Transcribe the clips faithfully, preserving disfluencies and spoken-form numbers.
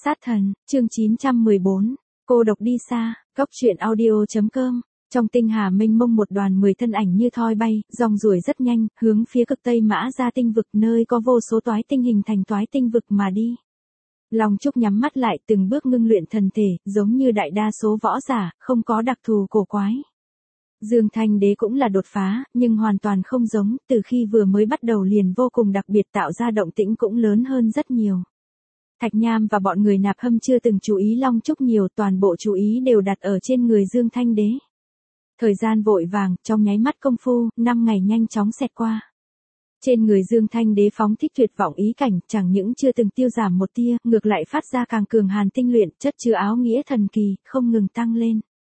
Sát thần, chương chín trăm mười bốn, cô độc đi xa, góc truyện audio.com. Trong tinh hà mênh mông một đoàn mười thân ảnh như thoi bay, dòng ruổi rất nhanh, hướng phía cực tây mã ra tinh vực nơi có vô số toái tinh hình thành toái tinh vực mà đi. Long Trúc nhắm mắt lại từng bước ngưng luyện thần thể, giống như đại đa số võ giả, không có đặc thù cổ quái. Dương Thanh Đế cũng là đột phá, nhưng hoàn toàn không giống, từ khi vừa mới bắt đầu liền vô cùng đặc biệt tạo ra động tĩnh cũng lớn hơn rất nhiều. Thạch Nham và bọn người Nạp Hâm chưa từng chú ý Long Trúc nhiều, toàn bộ chú ý đều đặt ở trên người Dương Thanh Đế. Thời gian vội vàng, trong nháy mắt công phu, năm ngày nhanh chóng xẹt qua. Trên người Dương Thanh Đế phóng thích tuyệt vọng ý cảnh, chẳng những chưa từng tiêu giảm một tia, ngược lại phát ra càng cường hàn tinh luyện, chất chứa áo nghĩa thần kỳ, không ngừng tăng lên.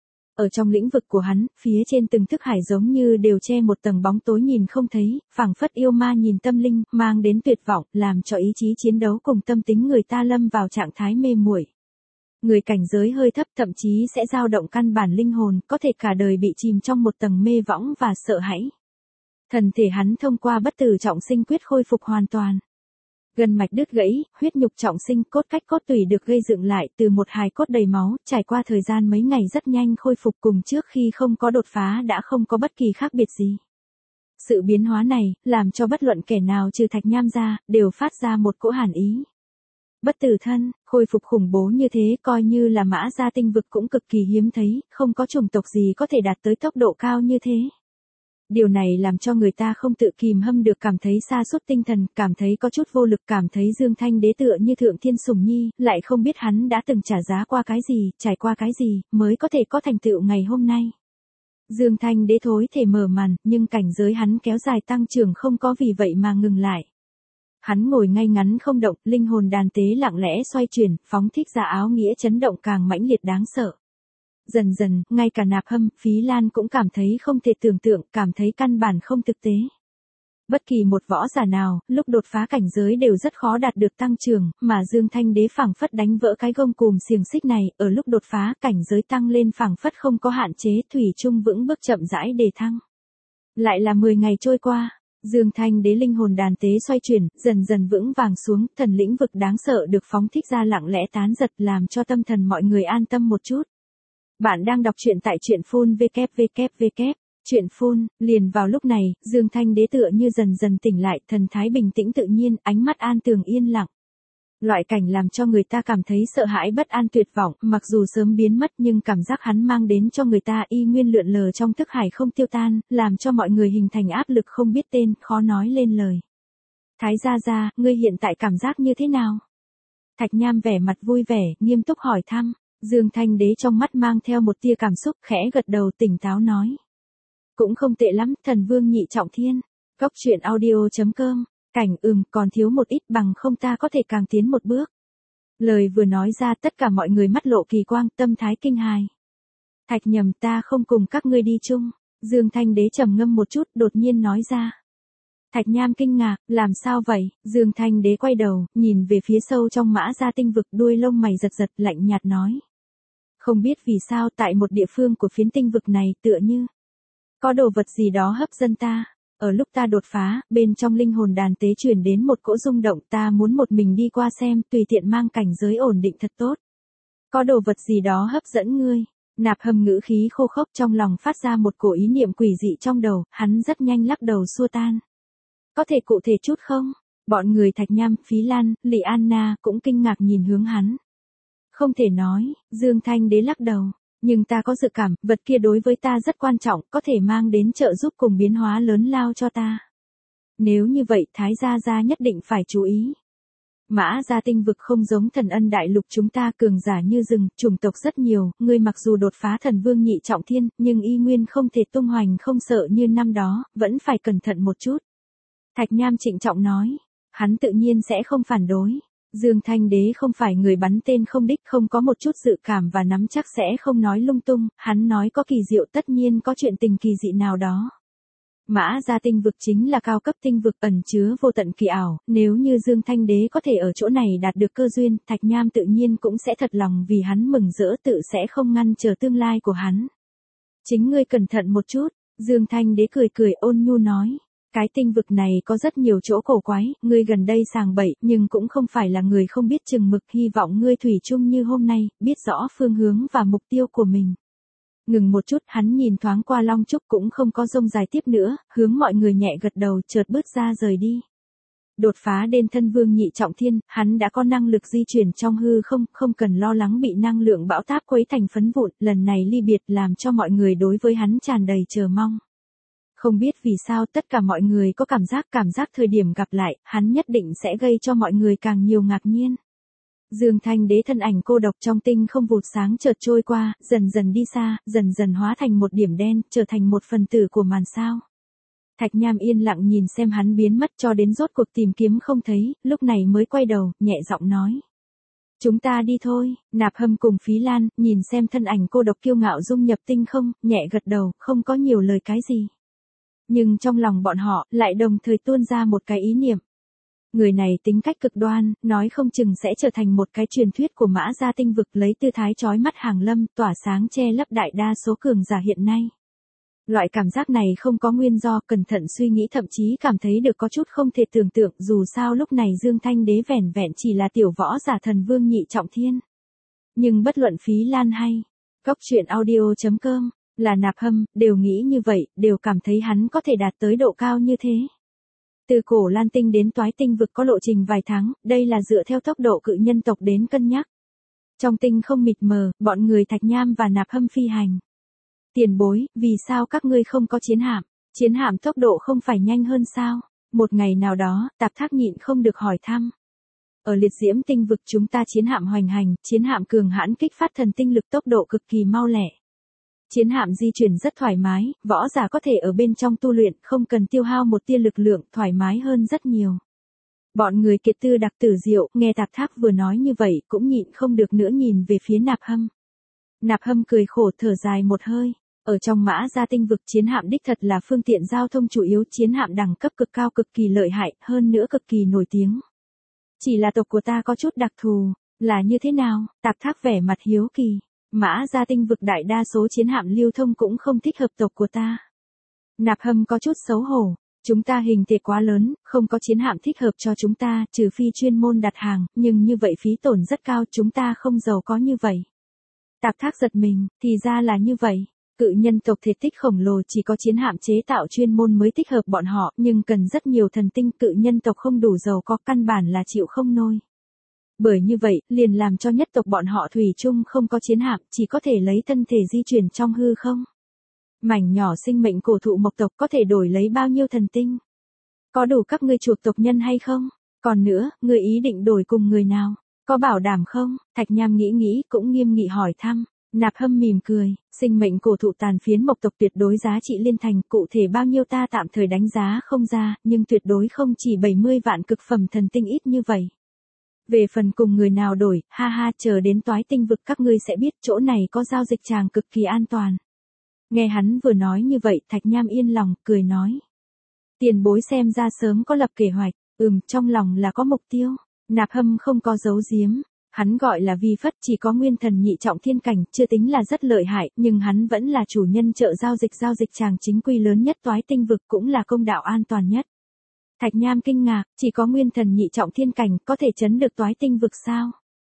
Ở trong lĩnh vực của hắn, phía trên từng thức hải giống như đều che một tầng bóng tối nhìn không thấy, phảng phất yêu ma nhìn tâm linh, mang đến tuyệt vọng, làm cho ý chí chiến đấu cùng tâm tính người ta lâm vào trạng thái mê muội. Người cảnh giới hơi thấp thậm chí sẽ dao động căn bản linh hồn, có thể cả đời bị chìm trong một tầng mê võng và sợ hãi. Thần thể hắn thông qua bất tử trọng sinh quyết khôi phục hoàn toàn. Gân mạch đứt gãy, huyết nhục trọng sinh, cốt cách cốt tủy được gây dựng lại từ một hài cốt đầy máu, trải qua thời gian mấy ngày rất nhanh khôi phục cùng trước khi không có đột phá đã không có bất kỳ khác biệt gì. Sự biến hóa này, làm cho bất luận kẻ nào trừ Thạch Nham ra, đều phát ra một cỗ hàn ý. Bất tử thân, khôi phục khủng bố như thế coi như là mã gia tinh vực cũng cực kỳ hiếm thấy, không có chủng tộc gì có thể đạt tới tốc độ cao như thế. Điều này làm cho người ta không tự kìm hâm được cảm thấy sa sút tinh thần, cảm thấy có chút vô lực, cảm thấy Dương Thanh Đế tựa như thượng thiên sủng nhi, lại không biết hắn đã từng trả giá qua cái gì, trải qua cái gì, mới có thể có thành tựu ngày hôm nay. Dương Thanh Đế thối thể mở màn, nhưng cảnh giới hắn kéo dài tăng trưởng không có vì vậy mà ngừng lại. Hắn ngồi ngay ngắn không động, linh hồn đàn tế lặng lẽ xoay chuyển, phóng thích ra áo nghĩa chấn động càng mãnh liệt đáng sợ. Dần dần, ngay cả Nạp Hâm, Phí Lan cũng cảm thấy không thể tưởng tượng, cảm thấy căn bản không thực tế. Bất kỳ một võ giả nào, lúc đột phá cảnh giới đều rất khó đạt được tăng trưởng, mà Dương Thanh Đế phảng phất đánh vỡ cái gông cùm xiềng xích này, ở lúc đột phá cảnh giới tăng lên phảng phất không có hạn chế, thủy chung vững bước chậm rãi đề thăng. Lại là mười ngày trôi qua, Dương Thanh Đế linh hồn đàn tế xoay chuyển, dần dần vững vàng xuống, thần lĩnh vực đáng sợ được phóng thích ra lặng lẽ tán giật làm cho tâm thần mọi người an tâm một chút. Bạn đang đọc truyện tại truyện phun vê kép vê kép vê kép. Truyện phun, liền vào lúc này, Dương Thanh Đế tựa như dần dần tỉnh lại, thần thái bình tĩnh tự nhiên, ánh mắt an tường yên lặng. Loại cảnh làm cho người ta cảm thấy sợ hãi bất an tuyệt vọng, mặc dù sớm biến mất nhưng cảm giác hắn mang đến cho người ta y nguyên lượn lờ trong thức hải không tiêu tan, làm cho mọi người hình thành áp lực không biết tên, khó nói lên lời. Thái gia gia, ngươi hiện tại cảm giác như thế nào? Thạch Nham vẻ mặt vui vẻ, nghiêm túc hỏi thăm. Dương Thanh Đế trong mắt mang theo một tia cảm xúc, khẽ gật đầu tỉnh táo nói. Cũng không tệ lắm, thần vương nhị trọng thiên. Góc truyện audio.com. Cảnh ừm, còn thiếu một ít bằng không ta có thể càng tiến một bước. Lời vừa nói ra tất cả mọi người mắt lộ kỳ quang, tâm thái kinh hài. Thạch Nhầm, ta không cùng các ngươi đi chung. Dương Thanh Đế trầm ngâm một chút, đột nhiên nói ra. Thạch Nham kinh ngạc, làm sao vậy? Dương Thanh Đế quay đầu, nhìn về phía sâu trong mã gia tinh vực, đuôi lông mày giật giật, lạnh nhạt nói. Không biết vì sao tại một địa phương của phiến tinh vực này tựa như có đồ vật gì đó hấp dẫn ta. Ở lúc ta đột phá, bên trong linh hồn đàn tế truyền đến một cỗ rung động, ta muốn một mình đi qua xem, tùy tiện mang cảnh giới ổn định thật tốt. Có đồ vật gì đó hấp dẫn ngươi. Nạp Hâm ngữ khí khô khốc trong lòng phát ra một cổ ý niệm quỷ dị trong đầu, hắn rất nhanh lắc đầu xua tan. Có thể cụ thể chút không? Bọn người Thạch Nham, Phí Lan, Lị Anna cũng kinh ngạc nhìn hướng hắn. Không thể nói, Dương Thanh Đế lắc đầu. Nhưng ta có dự cảm, vật kia đối với ta rất quan trọng, có thể mang đến trợ giúp cùng biến hóa lớn lao cho ta. Nếu như vậy, Thái gia gia nhất định phải chú ý. Mã gia tinh vực không giống Thần Ân đại lục chúng ta cường giả như rừng, chủng tộc rất nhiều, ngươi mặc dù đột phá thần vương nhị trọng thiên, nhưng y nguyên không thể tung hoành không sợ như năm đó, vẫn phải cẩn thận một chút. Thạch Nham trịnh trọng nói, hắn tự nhiên sẽ không phản đối. Dương Thanh Đế không phải người bắn tên không đích, không có một chút dự cảm và nắm chắc sẽ không nói lung tung, hắn nói có kỳ diệu tất nhiên có chuyện tình kỳ dị nào đó. Mã gia tinh vực chính là cao cấp tinh vực ẩn chứa vô tận kỳ ảo, nếu như Dương Thanh Đế có thể ở chỗ này đạt được cơ duyên, Thạch Nham tự nhiên cũng sẽ thật lòng vì hắn mừng rỡ, tự sẽ không ngăn trở tương lai của hắn. Chính ngươi cẩn thận một chút, Dương Thanh Đế cười cười ôn nhu nói. Cái tinh vực này có rất nhiều chỗ cổ quái, ngươi gần đây sàng bậy, nhưng cũng không phải là người không biết chừng mực, hy vọng ngươi thủy chung như hôm nay, biết rõ phương hướng và mục tiêu của mình. Ngừng một chút, hắn nhìn thoáng qua Long Trúc cũng không có rông dài tiếp nữa, hướng mọi người nhẹ gật đầu, chợt bước ra rời đi. Đột phá đến thân vương nhị trọng thiên, hắn đã có năng lực di chuyển trong hư không, không cần lo lắng bị năng lượng bão táp quấy thành phấn vụn, lần này ly biệt làm cho mọi người đối với hắn tràn đầy chờ mong. Không biết vì sao tất cả mọi người có cảm giác cảm giác thời điểm gặp lại, hắn nhất định sẽ gây cho mọi người càng nhiều ngạc nhiên. Dương Thanh Đế thân ảnh cô độc trong tinh không vụt sáng chợt trôi qua, dần dần đi xa, dần dần hóa thành một điểm đen, trở thành một phần tử của màn sao. Thạch Nham yên lặng nhìn xem hắn biến mất cho đến rốt cuộc tìm kiếm không thấy, lúc này mới quay đầu, nhẹ giọng nói. Chúng ta đi thôi, Nạp Hâm cùng Phí Lan, nhìn xem thân ảnh cô độc kiêu ngạo dung nhập tinh không, nhẹ gật đầu, không có nhiều lời cái gì. Nhưng trong lòng bọn họ, lại đồng thời tuôn ra một cái ý niệm. Người này tính cách cực đoan, nói không chừng sẽ trở thành một cái truyền thuyết của Mã Gia tinh vực lấy tư thái chói mắt hàng lâm, tỏa sáng che lấp đại đa số cường giả hiện nay. Loại cảm giác này không có nguyên do, cẩn thận suy nghĩ thậm chí cảm thấy được có chút không thể tưởng tượng, dù sao lúc này Dương Thanh Đế vẻn vẹn chỉ là tiểu võ giả thần vương nhị trọng thiên. Nhưng bất luận Phí Lan hay Cốc Truyện Audio chấm com là Nạp Hâm, đều nghĩ như vậy, đều cảm thấy hắn có thể đạt tới độ cao như thế. Từ cổ Lan Tinh đến Toái Tinh vực có lộ trình vài tháng, đây là dựa theo tốc độ cự nhân tộc đến cân nhắc. Trong tinh không mịt mờ, bọn người Thạch Nham và Nạp Hâm phi hành. Tiền bối, vì sao các ngươi không có chiến hạm? Chiến hạm tốc độ không phải nhanh hơn sao? Một ngày nào đó, Tạp Thác nhịn không được hỏi thăm. Ở liệt diễm tinh vực chúng ta chiến hạm hoành hành, chiến hạm cường hãn kích phát thần tinh lực tốc độ cực kỳ mau lẹ. Chiến hạm di chuyển rất thoải mái, võ giả có thể ở bên trong tu luyện, không cần tiêu hao một tia lực lượng, thoải mái hơn rất nhiều. Bọn người Kiệt Tư Đặc Tử Diệu, nghe Tạp Thác vừa nói như vậy, cũng nhịn không được nữa nhìn về phía Nạp Hâm. Nạp Hâm cười khổ thở dài một hơi. Ở trong Mã Gia tinh vực chiến hạm đích thật là phương tiện giao thông chủ yếu, chiến hạm đẳng cấp cực cao cực kỳ lợi hại, hơn nữa cực kỳ nổi tiếng. Chỉ là tộc của ta có chút đặc thù, là như thế nào? Tạp Thác vẻ mặt hiếu kỳ. Mã Gia tinh vực đại đa số chiến hạm lưu thông cũng không thích hợp tộc của ta. Nạp Hâm có chút xấu hổ. Chúng ta hình thể quá lớn, không có chiến hạm thích hợp cho chúng ta, trừ phi chuyên môn đặt hàng, nhưng như vậy phí tổn rất cao, chúng ta không giàu có như vậy. Tạp Thác giật mình, thì ra là như vậy. Cự nhân tộc thể tích khổng lồ chỉ có chiến hạm chế tạo chuyên môn mới thích hợp bọn họ, nhưng cần rất nhiều thần tinh, cự nhân tộc không đủ giàu có, căn bản là chịu không nổi. Bởi như vậy, liền làm cho nhất tộc bọn họ thủy chung không có chiến hạm, chỉ có thể lấy thân thể di chuyển trong hư không. Mảnh nhỏ sinh mệnh cổ thụ mộc tộc có thể đổi lấy bao nhiêu thần tinh? Có đủ các ngươi chuộc tộc nhân hay không? Còn nữa, ngươi ý định đổi cùng người nào? Có bảo đảm không? Thạch Nham nghĩ nghĩ cũng nghiêm nghị hỏi thăm. Nạp Hâm mỉm cười, sinh mệnh cổ thụ tàn phiến mộc tộc tuyệt đối giá trị liên thành, cụ thể bao nhiêu ta tạm thời đánh giá không ra, nhưng tuyệt đối không chỉ bảy mươi vạn cực phẩm thần tinh ít như vậy. Về phần cùng người nào đổi, ha ha, chờ đến Toái Tinh vực các ngươi sẽ biết, chỗ này có giao dịch tràng cực kỳ an toàn. Nghe hắn vừa nói như vậy, Thạch Nham yên lòng, cười nói. Tiền bối xem ra sớm có lập kế hoạch, ừm, trong lòng là có mục tiêu. Nạp Hâm không có giấu giếm. Hắn gọi là Vi Phất, chỉ có nguyên thần nhị trọng thiên cảnh, chưa tính là rất lợi hại, nhưng hắn vẫn là chủ nhân chợ giao dịch giao dịch tràng chính quy lớn nhất Toái Tinh vực, cũng là công đạo an toàn nhất. Thạch Nham kinh ngạc, chỉ có nguyên thần nhị trọng thiên cảnh có thể chấn được Toái Tinh vực sao?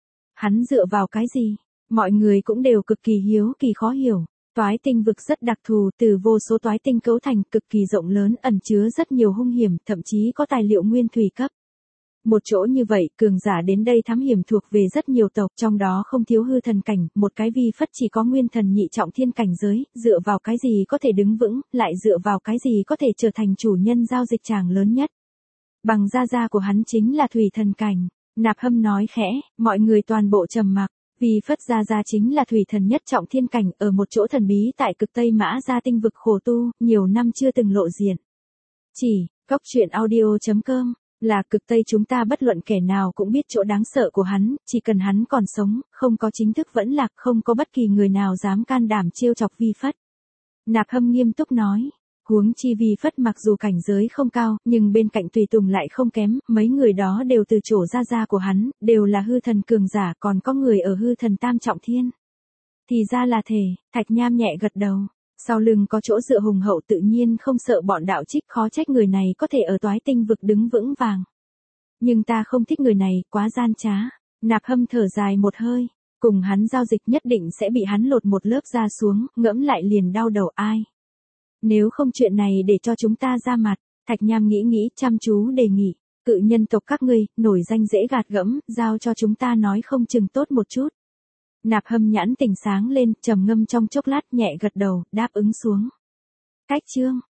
Hắn dựa vào cái gì? Mọi người cũng đều cực kỳ hiếu kỳ khó hiểu. Toái Tinh vực rất đặc thù, từ vô số toái tinh cấu thành, cực kỳ rộng lớn, ẩn chứa rất nhiều hung hiểm, thậm chí có tài liệu nguyên thủy cấp. Một chỗ như vậy, cường giả đến đây thám hiểm thuộc về rất nhiều tộc, trong đó không thiếu hư thần cảnh, một cái Vi Phất chỉ có nguyên thần nhị trọng thiên cảnh giới, dựa vào cái gì có thể đứng vững, lại dựa vào cái gì có thể trở thành chủ nhân giao dịch tràng lớn nhất. Bằng gia gia của hắn chính là thủy thần cảnh. Nạp Hâm nói khẽ, mọi người toàn bộ trầm mặc. Vi Phất gia gia chính là thủy thần nhất trọng thiên cảnh, ở một chỗ thần bí tại cực Tây Mã Gia tinh vực khổ tu, nhiều năm chưa từng lộ diện. Chỉ, Cốc Truyện Audio chấm com là cực Tây chúng ta bất luận kẻ nào cũng biết chỗ đáng sợ của hắn, chỉ cần hắn còn sống, không có chính thức vẫn lạc, không có bất kỳ người nào dám can đảm trêu chọc Vi Phất. Nạp Hâm nghiêm túc nói, huống chi Vi Phất mặc dù cảnh giới không cao, nhưng bên cạnh tùy tùng lại không kém, mấy người đó đều từ chỗ gia gia của hắn, đều là hư thần cường giả, còn có người ở hư thần tam trọng thiên. Thì ra là thể, Thạch Nham nhẹ gật đầu. Sau lưng có chỗ dựa hùng hậu tự nhiên không sợ bọn đạo trích, khó trách người này có thể ở toái tinh vực đứng vững vàng. Nhưng ta không thích người này, quá gian trá. Nạp Hâm thở dài một hơi, cùng hắn giao dịch nhất định sẽ bị hắn lột một lớp da xuống, ngẫm lại liền đau đầu ai. Nếu không chuyện này để cho chúng ta ra mặt, Thạch Nham nghĩ nghĩ chăm chú đề nghị, cự nhân tộc các ngươi, nổi danh dễ gạt gẫm, giao cho chúng ta nói không chừng tốt một chút. Nạp Hâm nhãn tỉnh sáng lên, trầm ngâm trong chốc lát nhẹ gật đầu, đáp ứng xuống. Cách chương